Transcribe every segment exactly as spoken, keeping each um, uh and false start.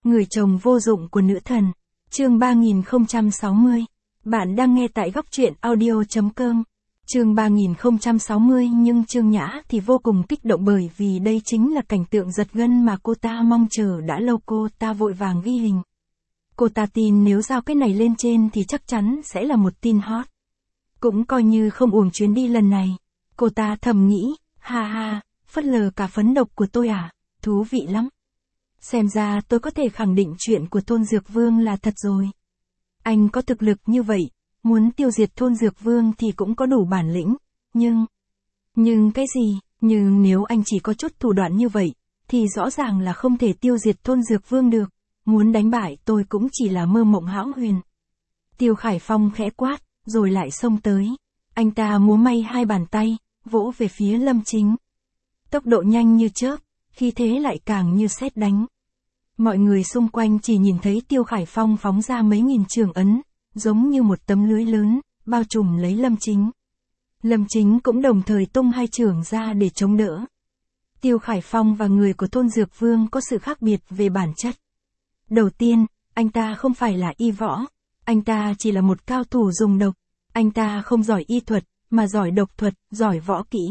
Người chồng vô dụng của nữ thần. Chương ba nghìn không trăm sáu mươi. Bạn đang nghe tại góc truyện audio chấm com. Chương ba nghìn không trăm sáu mươi nhưng Trương Nhã thì vô cùng kích động bởi vì đây chính là cảnh tượng giật gân mà cô ta mong chờ đã lâu. Cô ta vội vàng ghi hình. Cô ta tin nếu giao cái này lên trên thì chắc chắn sẽ là một tin hot. Cũng coi như không uổng chuyến đi lần này. Cô ta thầm nghĩ, ha ha, phớt lờ cả phấn độc của tôi à, thú vị lắm. Xem ra tôi có thể khẳng định chuyện của Thôn Dược Vương là thật rồi. Anh có thực lực như vậy, muốn tiêu diệt Thôn Dược Vương thì cũng có đủ bản lĩnh, nhưng... Nhưng cái gì? Nhưng nếu anh chỉ có chút thủ đoạn như vậy, thì rõ ràng là không thể tiêu diệt Thôn Dược Vương được. Muốn đánh bại tôi cũng chỉ là mơ mộng hão huyền. Tiêu Khải Phong khẽ quát, rồi lại xông tới. Anh ta múa may hai bàn tay, vỗ về phía Lâm Chính. Tốc độ nhanh như chớp, khí thế lại càng như sét đánh. Mọi người xung quanh chỉ nhìn thấy Tiêu Khải Phong phóng ra mấy nghìn trường ấn, giống như một tấm lưới lớn, bao trùm lấy Lâm Chính. Lâm Chính cũng đồng thời tung hai chưởng ra để chống đỡ. Tiêu Khải Phong và người của Thôn Dược Vương có sự khác biệt về bản chất. Đầu tiên, anh ta không phải là y võ, anh ta chỉ là một cao thủ dùng độc. Anh ta không giỏi y thuật, mà giỏi độc thuật, giỏi võ kỹ.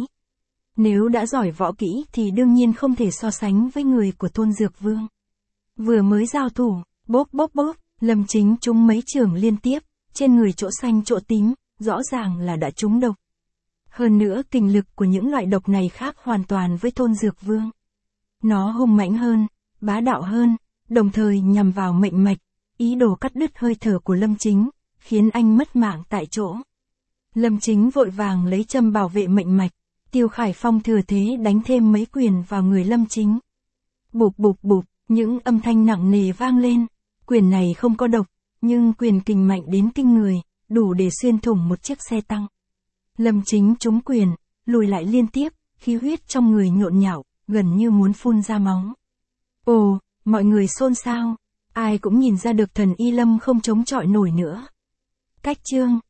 Nếu đã giỏi võ kỹ thì đương nhiên không thể so sánh với người của Thôn Dược Vương. Vừa mới giao thủ, bốp bốp bốp, Lâm Chính trúng mấy chưởng liên tiếp, trên người chỗ xanh chỗ tím, rõ ràng là đã trúng độc. Hơn nữa kình lực của những loại độc này khác hoàn toàn với Thôn Dược Vương. Nó hung mãnh hơn, bá đạo hơn, đồng thời nhằm vào mệnh mạch, ý đồ cắt đứt hơi thở của Lâm Chính, khiến anh mất mạng tại chỗ. Lâm Chính vội vàng lấy châm bảo vệ mệnh mạch, Tiêu Khải Phong thừa thế đánh thêm mấy quyền vào người Lâm Chính. Bụp bụp bụp, những âm thanh nặng nề vang lên, quyền này không có độc, nhưng quyền kình mạnh đến kinh người, đủ để xuyên thủng một chiếc xe tăng. Lâm Chính trúng quyền, lùi lại liên tiếp, khí huyết trong người nhộn nhạo, gần như muốn phun ra máu. Ồ, mọi người xôn xao, ai cũng nhìn ra được thần Y Lâm không chống chọi nổi nữa. Cách chương